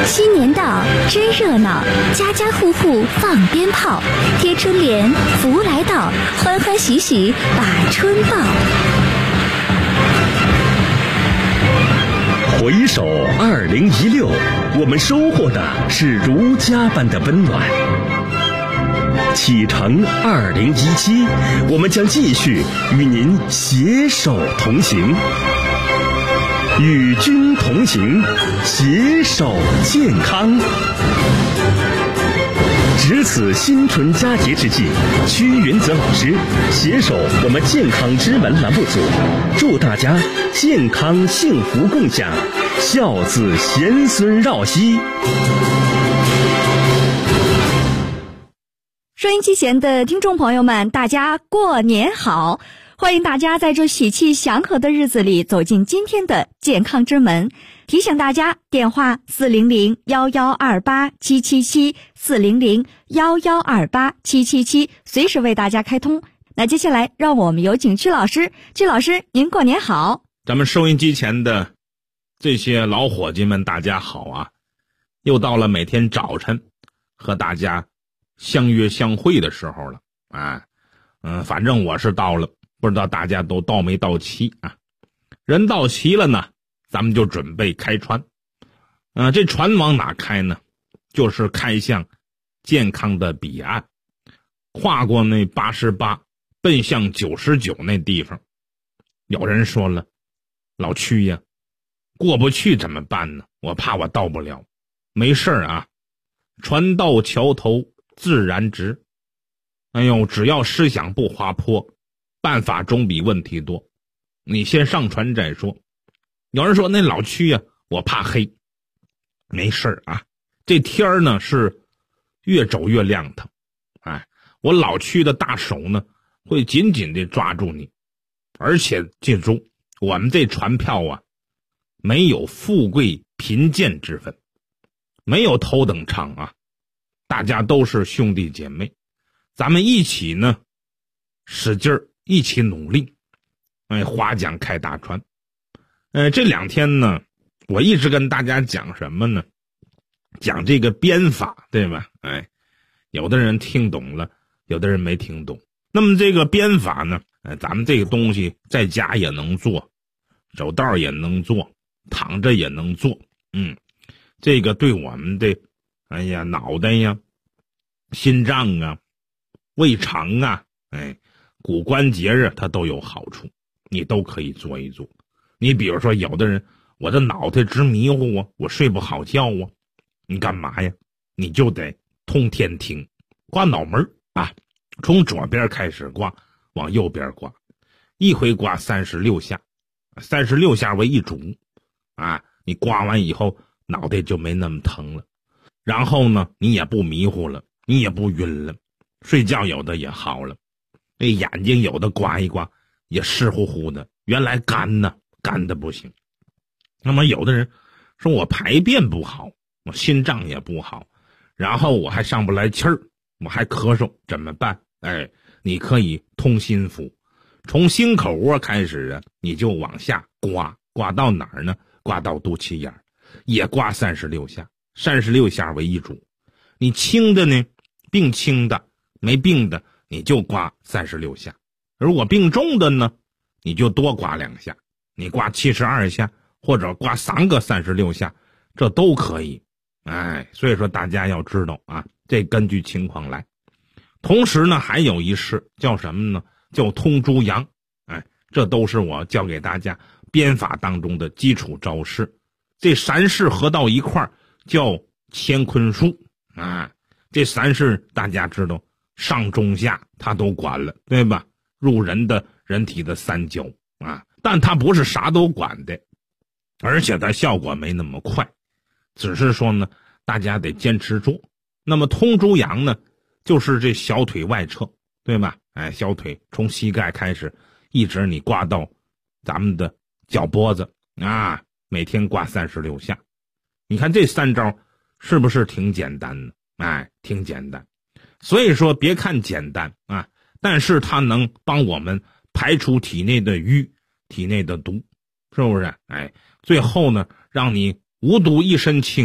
新年到，真热闹，家家户户放鞭炮，贴春联，福来到，欢欢喜喜把春报。 回首2016，我们收获的是如家般的温暖。启程2017，我们将继续与您携手同行，与君同行，携手健康。值此新春佳节之际，屈云泽老师携手我们健康之门栏目组，祝大家健康幸福共享，孝子贤孙绕膝。 收音机前的听众朋友们，大家过年好！欢迎大家在这喜气祥和的日子里走进今天的健康之门。提醒大家，电话400-1128-777，400-1128-777，随时为大家开通。那接下来让我们有请曲老师。曲老师，您过年好！ 咱们收音机前的这些老伙计们，大家好啊！又到了每天早晨和大家相约相会的时候了啊。反正我是到了，不知道大家都到没到齐啊？人到齐了呢，咱们就准备开船。这船往哪开呢？就是开向健康的彼岸，跨过那88，奔向99那地方。有人说了，老屈呀，过不去怎么办呢？我怕我到不了。没事啊，船到桥头自然直。哎呦，只要思想不滑坡，办法总比问题多。你先上船再说。有人说那老屈呀，我怕黑。没事啊，这天呢是越走越亮堂。我老屈的大手呢会紧紧地抓住你。而且记住，我们这船票啊，没有富贵贫贱之分，没有头等舱啊，大家都是兄弟姐妹，咱们一起呢使劲儿，一起努力，划桨开大船。这2天呢，我一直跟大家讲什么呢？讲这个鞭法，对吧？有的人听懂了，有的人没听懂。那么这个鞭法呢，咱们这个东西在家也能做，走道也能做，躺着也能做。这个对我们的脑袋呀、心脏啊、胃肠啊、骨关节啊，它都有好处，你都可以做一做。你比如说，有的人我的脑袋直迷糊啊，我睡不好觉啊，你干嘛呀？你就得通天庭，刮脑门啊，从左边开始刮，往右边刮，一回刮36下，36下为一组啊。你刮完以后，脑袋就没那么疼了，然后呢，你也不迷糊了，你也不晕了，睡觉有的也好了，那眼睛有的刮一刮也湿乎乎的，原来干呢，干的不行。那么有的人说我排便不好，我心脏也不好，然后我还上不来气儿，我还咳嗽，怎么办？你可以通心服，从心口窝开始啊，你就往下刮，刮到哪儿呢？刮到肚脐眼，也刮36下，36下为一组。你轻的呢，病轻的，没病的，你就刮36下。如果病重的呢，你就多刮2下，你刮72下，或者刮3个36下，这都可以。所以说大家要知道啊，这根据情况来。同时呢，还有一式叫什么呢？叫通诸阳。这都是我教给大家鞭法当中的基础招式。这3式合到一块儿叫乾坤术啊。这3式大家知道，上中下他都管了，对吧？入人体的3焦啊，但他不是啥都管的，而且它效果没那么快，只是说呢，大家得坚持做。那么通诸阳呢，就是这小腿外侧，对吧？小腿从膝盖开始，一直你刮到咱们的脚脖子啊，每天刮36下。你看这3招是不是挺简单的？挺简单。所以说别看简单啊，但是它能帮我们排除体内的瘀、体内的毒，是不是？最后呢，让你无毒一身轻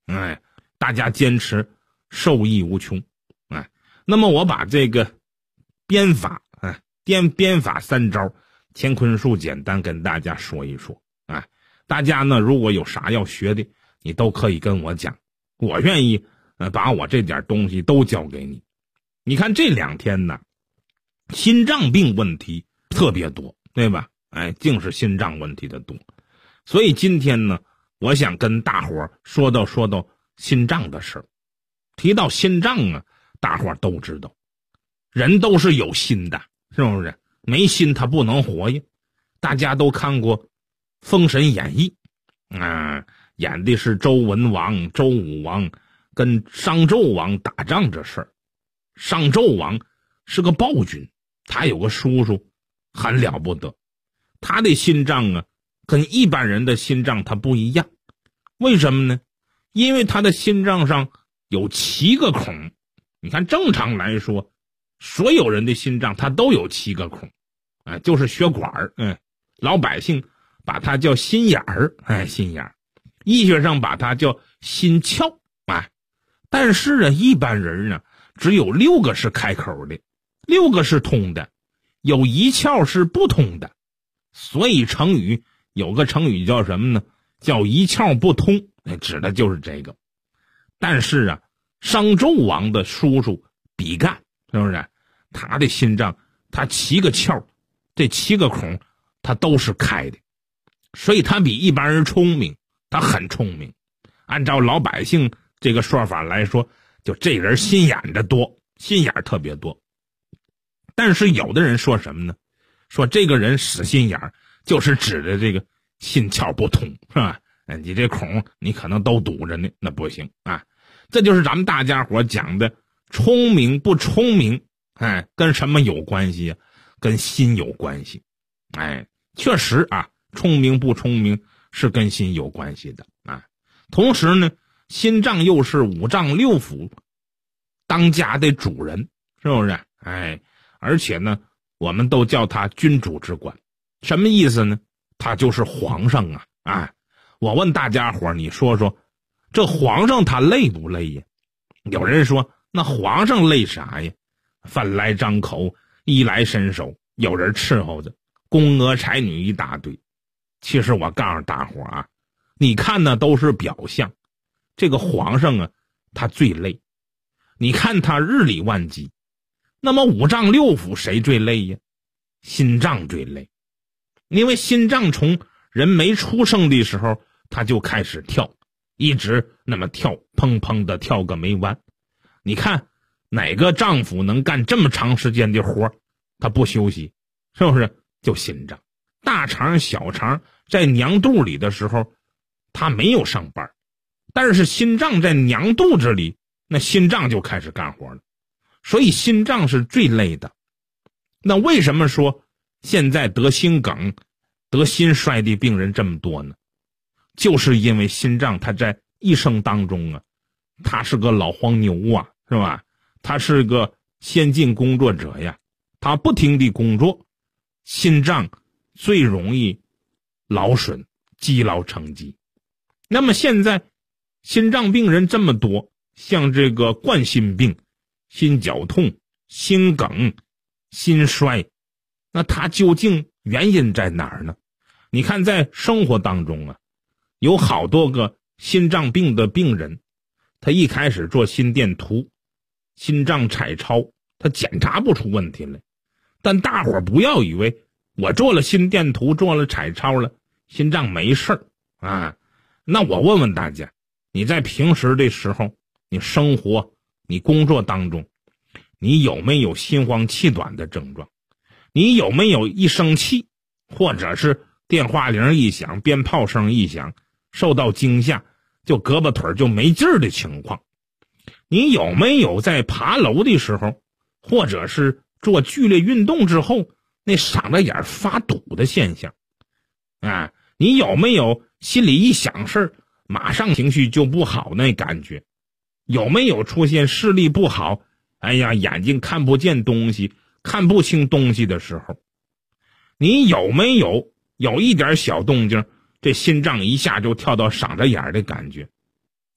大家坚持受益无穷。那么我把这个编法编法3招，乾坤术简单跟大家说一说。大家呢如果有啥要学的，你都可以跟我讲，我愿意把我这点东西都教给你。你看这2天呢，心脏病问题特别多，对吧？净是心脏问题的多。所以今天呢，我想跟大伙说到心脏的事儿。提到心脏啊，大伙都知道，人都是有心的，是不是？没心他不能活呀。大家都看过《封神演义》演的是周文王、周武王跟商纣王打仗这事儿。商纣王是个暴君，他有个叔叔很了不得，他的心脏啊跟一般人的心脏他不一样。为什么呢？因为他的心脏上有7个孔。你看正常来说，所有人的心脏他都有7个孔，就是血管老百姓把它叫心眼儿，心眼儿。医学上把它叫心窍，但是呢，一般人呢只有6个是开口的，6个是通的，有1窍是不通的。所以有个成语叫什么呢？叫一窍不通，指的就是这个。但是啊，商纣王的叔叔比干，是不是？他的心脏，他7个窍，这7个孔，他都是开的，所以他比一般人聪明，他很聪明。按照老百姓这个说法来说，就这人心眼的多，心眼特别多。但是有的人说什么呢？说这个人死心眼，就是指的这个心窍不通，是吧？你这孔你可能都堵着呢，那不行啊。这就是咱们大家伙讲的聪明不聪明，跟什么有关系啊？跟心有关系。确实啊，聪明不聪明是跟心有关系的啊。同时呢，心脏又是5脏6腑当家的主人，是不是？而且呢，我们都叫他君主之官。什么意思呢？他就是皇上啊。我问大家伙，你说说，这皇上他累不累呀？有人说，那皇上累啥呀？饭来张口，衣来伸手，有人伺候着，宫娥才女一大堆。其实我告诉大伙啊，你看那都是表象，这个皇上啊，他最累。你看他日理万机，那么5脏6腑谁最累呀？心脏最累。因为心脏从人没出生的时候他就开始跳，一直那么跳，砰砰的跳个没完。你看哪个丈夫能干这么长时间的活他不休息？是不是？就心脏。大肠小肠在娘肚里的时候他没有上班，但是心脏在娘肚子里，那心脏就开始干活了。所以心脏是最累的。那为什么说现在得心梗得心衰的病人这么多呢？就是因为心脏它在一生当中啊，它是个老黄牛啊，是吧？它是个先进工作者呀，它不停地工作，心脏最容易劳损，积劳成疾。那么现在心脏病人这么多，像这个冠心病、心绞痛、心梗、心衰，那它究竟原因在哪儿呢？你看在生活当中啊，有好多个心脏病的病人，他一开始做心电图、心脏彩超，他检查不出问题来。但大伙不要以为我做了心电图做了彩超了心脏没事儿啊。那我问问大家，你在平时的时候，你生活你工作当中，你有没有心慌气短的症状？你有没有一生气或者是电话铃一响，鞭炮声一响，受到惊吓就胳膊腿就没劲儿的情况？你有没有在爬楼的时候，或者是做剧烈运动之后那嗓子眼发堵的现象？你有没有心里一想事儿马上情绪就不好那感觉？有没有出现视力不好，眼睛看不见东西，看不清东西的时候？你有没有一点小动静，这心脏一下就跳到嗓子眼的感觉？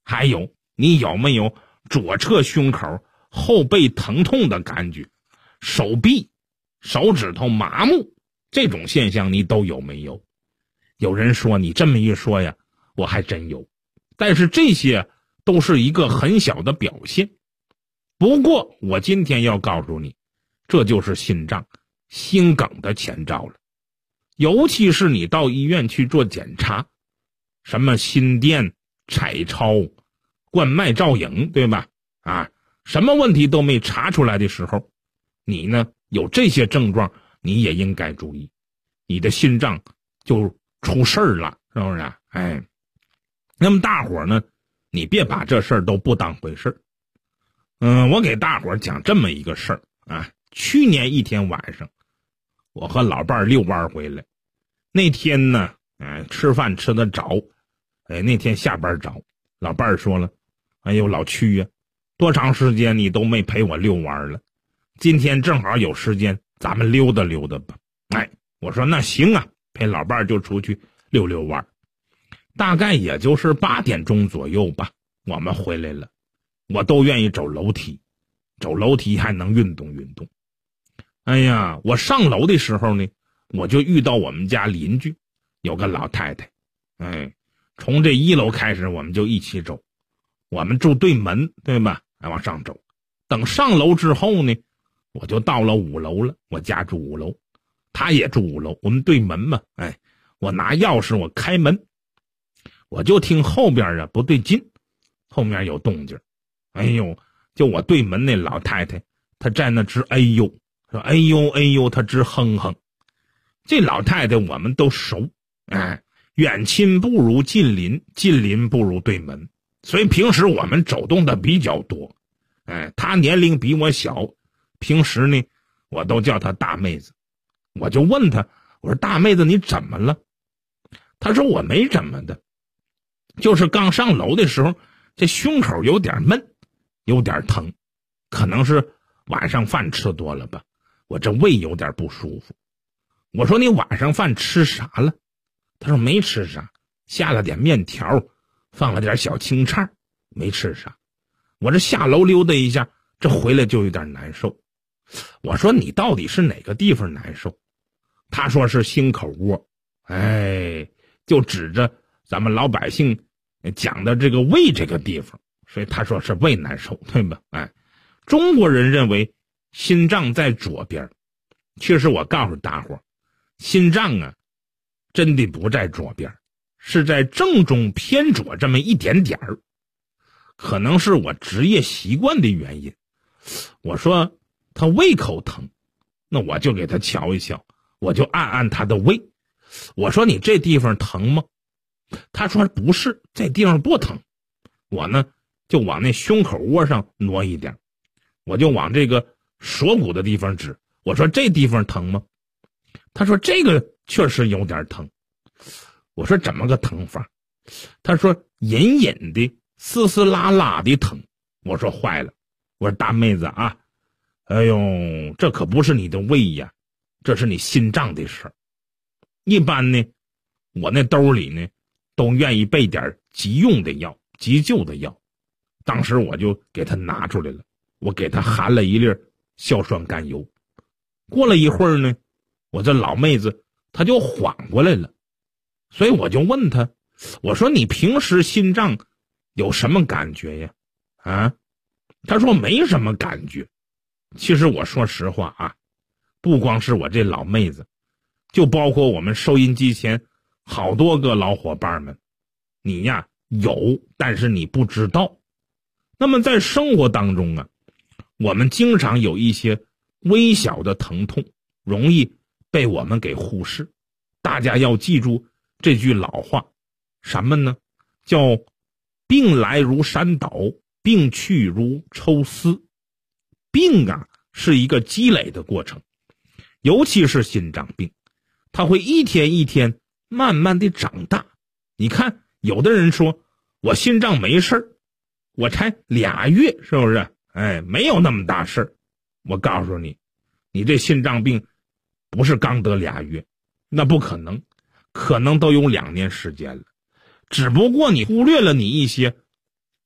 还有，你有没有左侧胸口后背疼痛的感觉？手臂、手指头麻木，这种现象你都有没有？有人说你这么一说呀，我还真有。但是这些都是一个很小的表现。不过我今天要告诉你，这就是心脏、心梗的前兆了。尤其是你到医院去做检查，什么心电、彩超、冠脉造影，对吧？什么问题都没查出来的时候，你呢有这些症状，你也应该注意，你的心脏就出事儿了，是不是？那么大伙呢，你别把这事儿都不当回事儿。我给大伙讲这么一个事儿啊。去年一天晚上，我和老伴儿遛弯回来，那天呢，吃饭吃得早，那天下班早，老伴儿说了，哎呦老屈呀，多长时间你都没陪我遛弯了，今天正好有时间，咱们溜达溜达吧。我说那行啊，陪老伴儿就出去溜溜弯。大概也就是8点钟左右吧，我们回来了。我都愿意走楼梯，走楼梯还能运动运动。哎呀，我上楼的时候呢，我就遇到我们家邻居有个老太太。从这1楼开始我们就一起走，我们住对门，对吧？往上走，等上楼之后呢，我就到了5楼了。我家住5楼，他也住5楼，我们对门嘛。我拿钥匙我开门，我就听后边不对劲，后面有动静。就我对门那老太太，她在那直哎呦，说哎呦哎呦，她直哼哼。这老太太我们都熟，远亲不如近邻，近邻不如对门，所以平时我们走动的比较多。她年龄比我小，平时呢我都叫她大妹子。我就问她，我说大妹子你怎么了？她说我没怎么的，就是刚上楼的时候，这胸口有点闷，有点疼，可能是晚上饭吃多了吧，我这胃有点不舒服。我说你晚上饭吃啥了？他说没吃啥，下了点面条，放了点小青菜，没吃啥。我这下楼溜达一下，这回来就有点难受。我说你到底是哪个地方难受？他说是心口窝。就指着咱们老百姓讲的这个胃这个地方，所以他说是胃难受，对吧？中国人认为心脏在左边，其实我告诉大伙，心脏啊真的不在左边，是在正中偏左这么一点点儿。可能是我职业习惯的原因。我说他胃口疼，那我就给他瞧一瞧，我就按按他的胃。我说你这地方疼吗？他说不是，这地方不疼。我呢就往那胸口窝上挪一点，我就往这个锁骨的地方指，我说这地方疼吗？他说这个确实有点疼。我说怎么个疼法？他说隐隐的丝丝拉拉的疼。我说坏了，我说大妹子啊，哎呦，这可不是你的胃呀，这是你心脏的事儿。一般呢，我那兜里呢都愿意备点急用的药、急救的药。当时我就给他拿出来了，我给他含了一粒硝酸甘油。过了一会儿呢，我这老妹子她就缓过来了。所以我就问她，我说你平时心脏有什么感觉呀？她说没什么感觉。其实我说实话啊，不光是我这老妹子，就包括我们收音机前好多个老伙伴们，你呀有，但是你不知道。那么在生活当中啊，我们经常有一些微小的疼痛，容易被我们给忽视。大家要记住这句老话，什么呢？叫病来如山倒，病去如抽丝。病啊是一个积累的过程，尤其是心脏病，它会一天一天慢慢的长大。你看有的人说我心脏没事儿，我才2月，是不是？没有那么大事儿。我告诉你，你这心脏病不是刚得2月，那不可能，可能都有2年时间了。只不过你忽略了你一些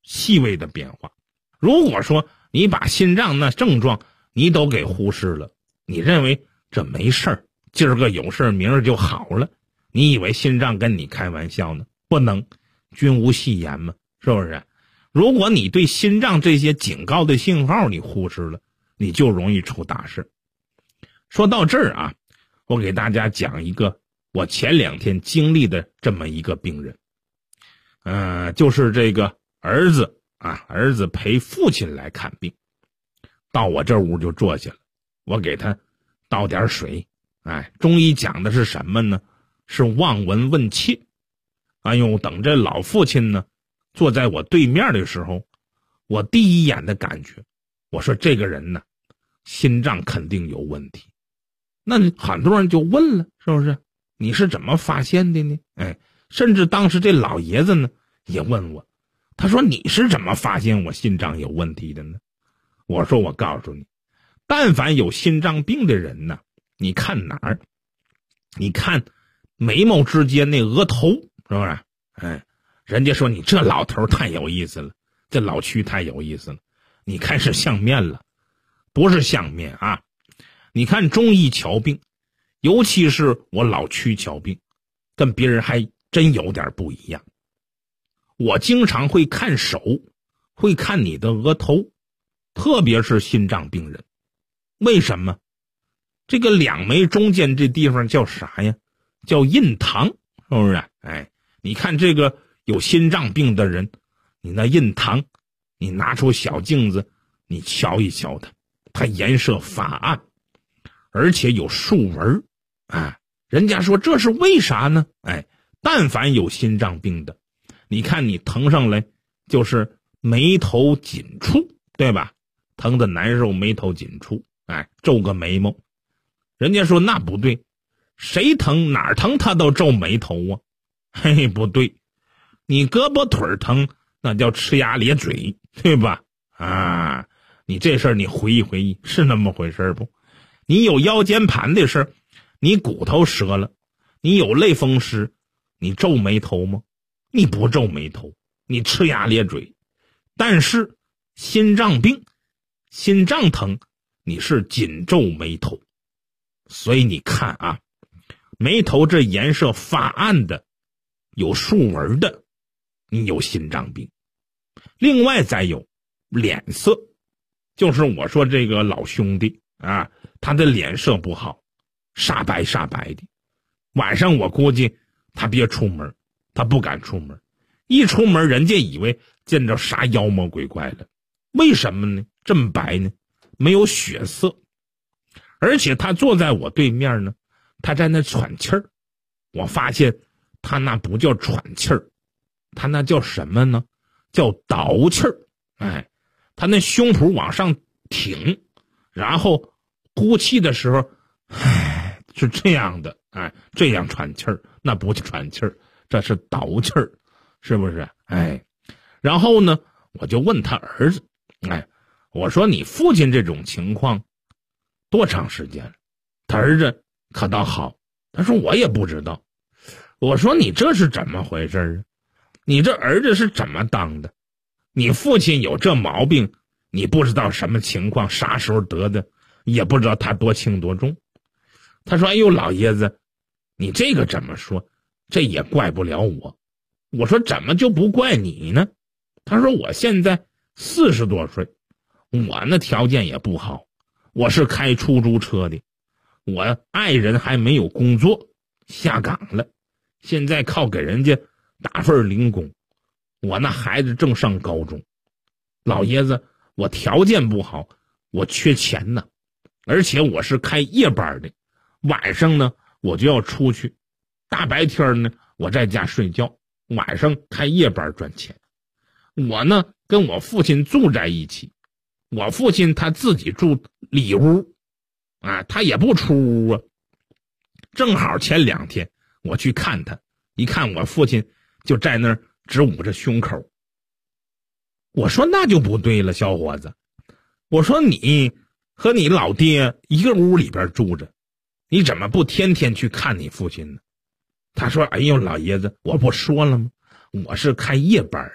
细微的变化。如果说你把心脏那症状你都给忽视了，你认为这没事儿，今儿个有事儿明儿就好了，你以为心脏跟你开玩笑呢？不能，君无戏言嘛，是不是？如果你对心脏这些警告的信号你忽视了，你就容易出大事。说到这儿啊，我给大家讲一个我前2天经历的这么一个病人。就是这个儿子陪父亲来看病，到我这屋就坐下了，我给他倒点水。中医讲的是什么呢？是望闻问切。哎呦，等这老父亲呢坐在我对面的时候，我第一眼的感觉，我说这个人呢心脏肯定有问题。那很多人就问了，是不是？你是怎么发现的呢？甚至当时这老爷子呢也问我，他说你是怎么发现我心脏有问题的呢？我说我告诉你，但凡有心脏病的人呢，你看哪儿？你看眉毛之间那额头，是不是？人家说你这老头太有意思了，这老区太有意思了，你看是相面了，不是相面啊。你看中医瞧病，尤其是我老区瞧病，跟别人还真有点不一样。我经常会看手，会看你的额头，特别是心脏病人。为什么？这个两眉中间这地方叫啥呀？叫印堂，是不是？你看这个有心脏病的人，你那印堂，你拿出小镜子，你瞧一瞧它颜色发暗，而且有竖纹。人家说这是为啥呢？但凡有心脏病的，你看你疼上来就是眉头紧蹙，对吧？疼的难受，眉头紧蹙，皱个眉毛。人家说那不对，谁疼哪儿疼他都皱眉头啊。不对，你胳膊腿疼那叫呲牙咧嘴，对吧？你这事儿你回忆回忆，是那么回事不？你有腰间盘的事儿，你骨头折了，你有类风湿，你皱眉头吗？你不皱眉头，你呲牙咧嘴。但是心脏病，心脏疼，你是紧皱眉头。所以你看啊，眉头这颜色发暗的，有竖纹的，你有心脏病。另外再有脸色，就是我说这个老兄弟他的脸色不好，煞白煞白的。晚上我估计他别出门，他不敢出门，一出门人家以为见着啥妖魔鬼怪了。为什么呢？这么白呢？没有血色。而且他坐在我对面呢，他在那喘气儿。我发现他那不叫喘气儿，他那叫什么呢？叫倒气儿。他那胸脯往上挺，然后呼气的时候是这样的，这样喘气儿，那不叫喘气儿，这是倒气儿，是不是？然后呢，我就问他儿子，我说你父亲这种情况多长时间了？他儿子可倒好，他说我也不知道。我说你这是怎么回事啊？你这儿子是怎么当的？你父亲有这毛病，你不知道什么情况，啥时候得的，也不知道他多轻多重。他说哎呦老爷子，你这个怎么说？这也怪不了我。我说怎么就不怪你呢？他说我现在40多岁，我那条件也不好，我是开出租车的，我爱人还没有工作，下岗了，现在靠给人家打份零工，我那孩子正上高中。老爷子，我条件不好，我缺钱呢，而且我是开夜班的，晚上呢我就要出去，大白天呢我在家睡觉，晚上开夜班赚钱。我呢跟我父亲住在一起，我父亲他自己住里屋他也不出屋啊。正好前2天我去看他，一看我父亲就在那儿直捂着胸口。我说那就不对了，小伙子，我说你和你老爹一个屋里边住着，你怎么不天天去看你父亲呢？他说哎呦老爷子，我不说了吗？我是开夜班的，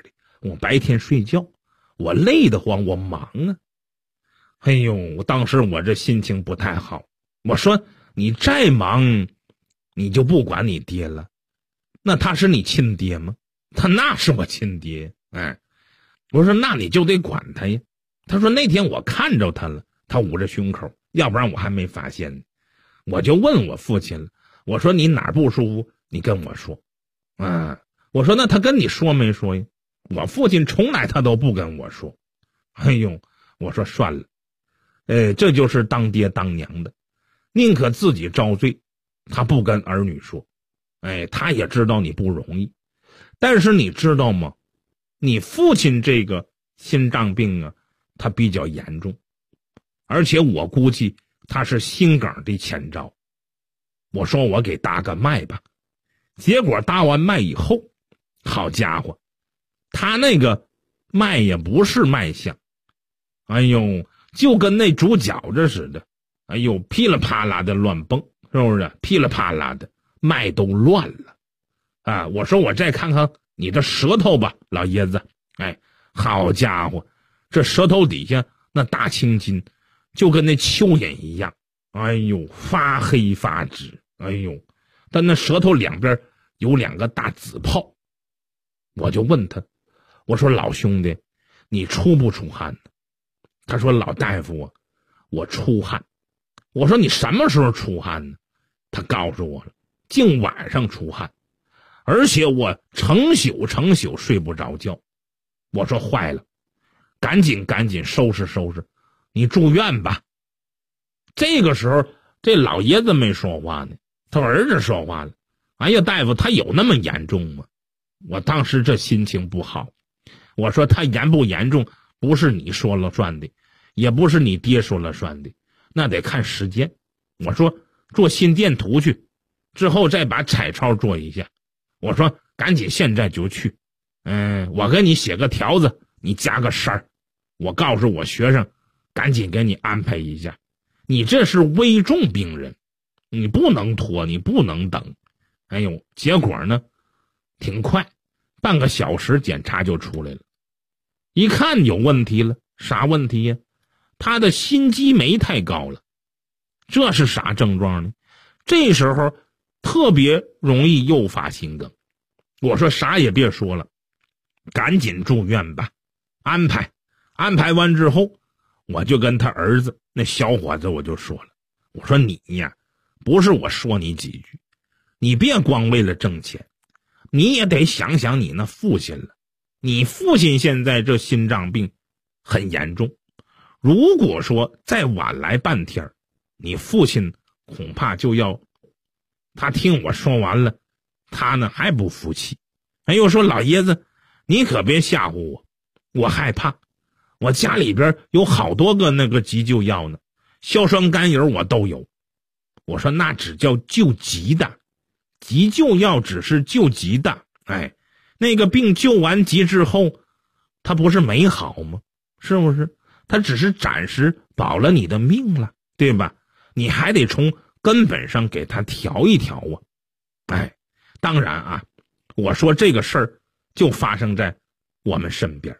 我白天睡觉，我累得慌，我忙啊。哎呦，当时我这心情不太好。我说你再忙，你就不管你爹了？那他是你亲爹吗？他那是我亲爹。我说那你就得管他呀。他说那天我看着他了，他捂着胸口，要不然我还没发现呢。我就问我父亲了，我说你哪儿不舒服，你跟我说。我说那他跟你说没说呀？我父亲从来他都不跟我说。哎呦，我说算了，这就是当爹当娘的，宁可自己遭罪，他不跟儿女说。他也知道你不容易，但是你知道吗？你父亲这个心脏病啊，他比较严重，而且我估计他是心梗的前兆。我说我给搭个脉吧，结果搭完脉以后，好家伙，他那个脉也不是脉象，哎呦，就跟那煮饺子似的，哎呦，噼里啪啦的乱蹦，是不是？噼里啪啦的，脉都乱了。我说我再看看你的舌头吧，老爷子。好家伙，这舌头底下那大青筋就跟那蚯蚓一样，哎呦，发黑发紫，哎呦，但那舌头两边有2个大紫泡。我就问他，我说老兄弟，你出不出汗呢？他说老大夫啊，我出汗。我说你什么时候出汗呢？他告诉我了，净晚上出汗，而且我成宿睡不着觉。我说坏了，赶紧收拾收拾，你住院吧。这个时候这老爷子没说话呢，他儿子说话了，哎呀大夫，他有那么严重吗？我当时这心情不好，我说他严不严重不是你说了算的，也不是你爹说了算的，那得看时间。我说做心电图去，之后再把彩超做一下。我说赶紧现在就去。我给你写个条子，你加个声，我告诉我学生赶紧给你安排一下。你这是危重病人，你不能拖，你不能等。哎呦，结果呢挺快，半个小时检查就出来了。一看有问题了，啥问题呀？他的心肌酶太高了。这是啥症状呢？这时候特别容易诱发心梗。我说啥也别说了，赶紧住院吧。安排完之后，我就跟他儿子那小伙子我就说了，我说你呀，不是我说你几句，你别光为了挣钱，你也得想想你那父亲了。你父亲现在这心脏病很严重，如果说再晚来半天，你父亲恐怕就要。他听我说完了，他呢还不服气，又说老爷子你可别吓唬我，我害怕，我家里边有好多个那个急救药呢，硝酸甘油我都有。我说那只叫救急的，急救药只是救急的，那个病救完急之后，他不是没好吗？是不是？他只是暂时保了你的命了，对吧？你还得从根本上给他调一调啊。当然啊，我说这个事儿就发生在我们身边。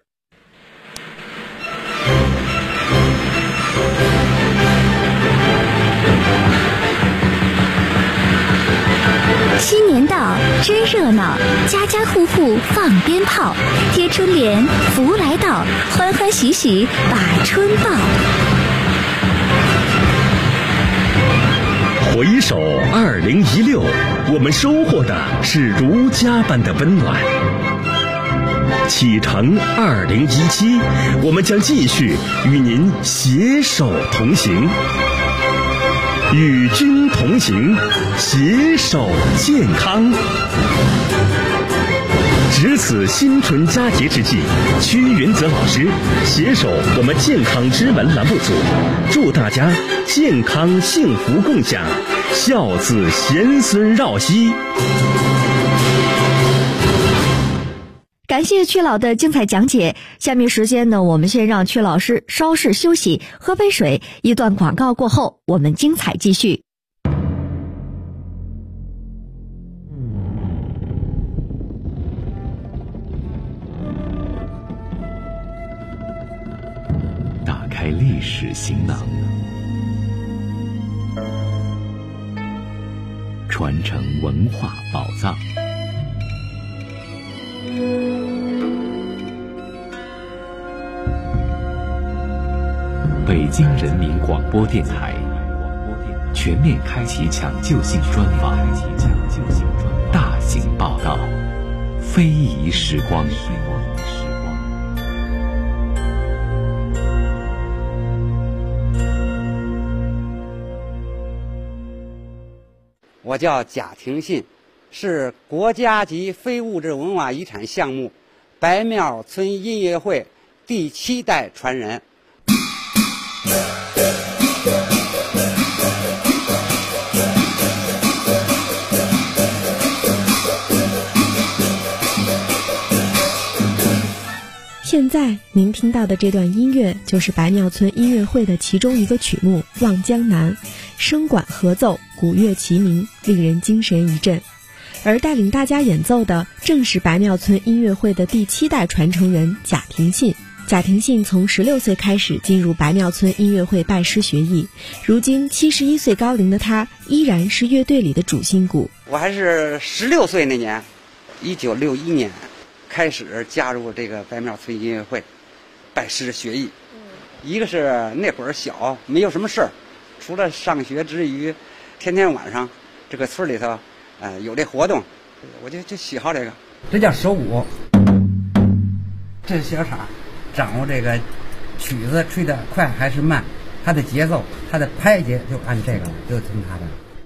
新年到，真热闹，家家户户放鞭炮，贴春联，福来到，欢欢喜喜把春报。 回首2016，我们收获的是如家般的温暖。启程2017，我们将继续与您携手同行，与君同行，携手健康。值此新春佳节之际，屈云泽老师携手我们健康之门栏目组，祝大家健康幸福共享，孝子贤孙绕膝。 感谢曲老的精彩讲解。下面时间呢，我们先让曲老师稍事休息，喝杯水。一段广告过后，我们精彩继续。 行囊，传承文化宝藏。北京人民广播电台全面开启抢救性专访，大型报道，非遗时光。 我叫贾廷信，是国家级非物质文化遗产项目白庙村音乐会第7代传人。 现在您听到的这段音乐就是白庙村音乐会的其中一个曲目《望江南》，声管合奏，鼓乐齐鸣，令人精神一振。而带领大家演奏的正是白庙村音乐会的第7代传承人贾廷信。贾廷信从16岁开始进入白庙村音乐会拜师学艺，如今71岁高龄的他依然是乐队里的主心骨。 我还是16岁那年，1961年开始加入这个白庙村音乐会拜师学艺。一个是那会儿小，没有什么事儿，除了上学之余，天天晚上这个村里头有这活动，我就喜好这个。这叫手鼓，这是小叉，掌握这个曲子吹得快还是慢，它的节奏，它的拍节就按这个，就听它的。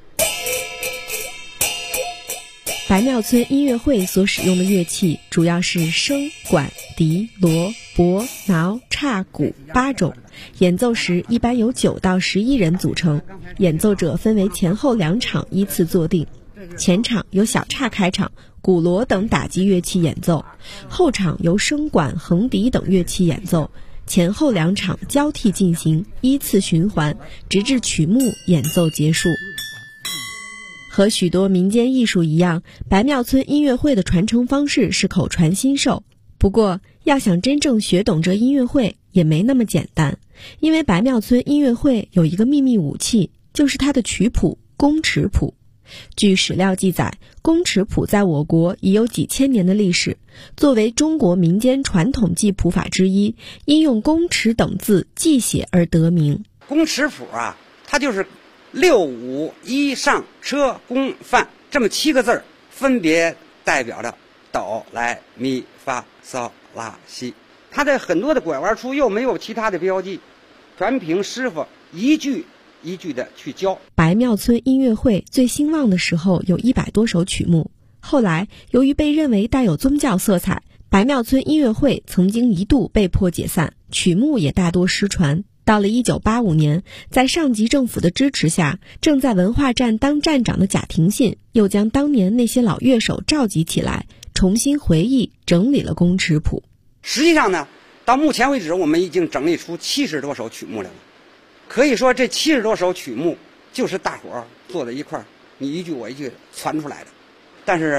白庙村音乐会所使用的乐器主要是笙、管、笛、锣、钹、挠、叉、鼓8种，演奏时一般由9到11人组成，演奏者分为前后2场依次坐定。前场由小叉开场，鼓锣等打击乐器演奏，后场由笙管、横笛等乐器演奏，前后2场交替进行，依次循环，直至曲目演奏结束。和许多民间艺术一样，白庙村音乐会的传承方式是口传心授。不过，要想真正学懂这音乐会也没那么简单，因为白庙村音乐会有一个秘密武器，就是它的曲谱——宫尺谱。据史料记载，宫尺谱在我国已有几千年的历史，作为中国民间传统记谱法之一，因用宫尺等字记写而得名。 宫尺谱啊，它就是6、5、1上车宫范这么7个字儿，分别代表着哆来咪发嗦拉西。它的很多的拐弯处又没有其他的标记，全凭师傅一句一句的去教。 白庙村音乐会最兴旺的时候有100多首曲目，后来由于被认为带有宗教色彩，白庙村音乐会曾经一度被迫解散，曲目也大多失传。到了1985年，在上级政府的支持下，正在文化站当站长的贾廷信又将当年那些老乐手召集起来，重新回忆整理了宫尺谱。 实际上呢，到目前为止我们已经整理出70多首曲目来了。可以说这70多首曲目就是大伙儿坐在一块儿，你一句我一句传出来的。但是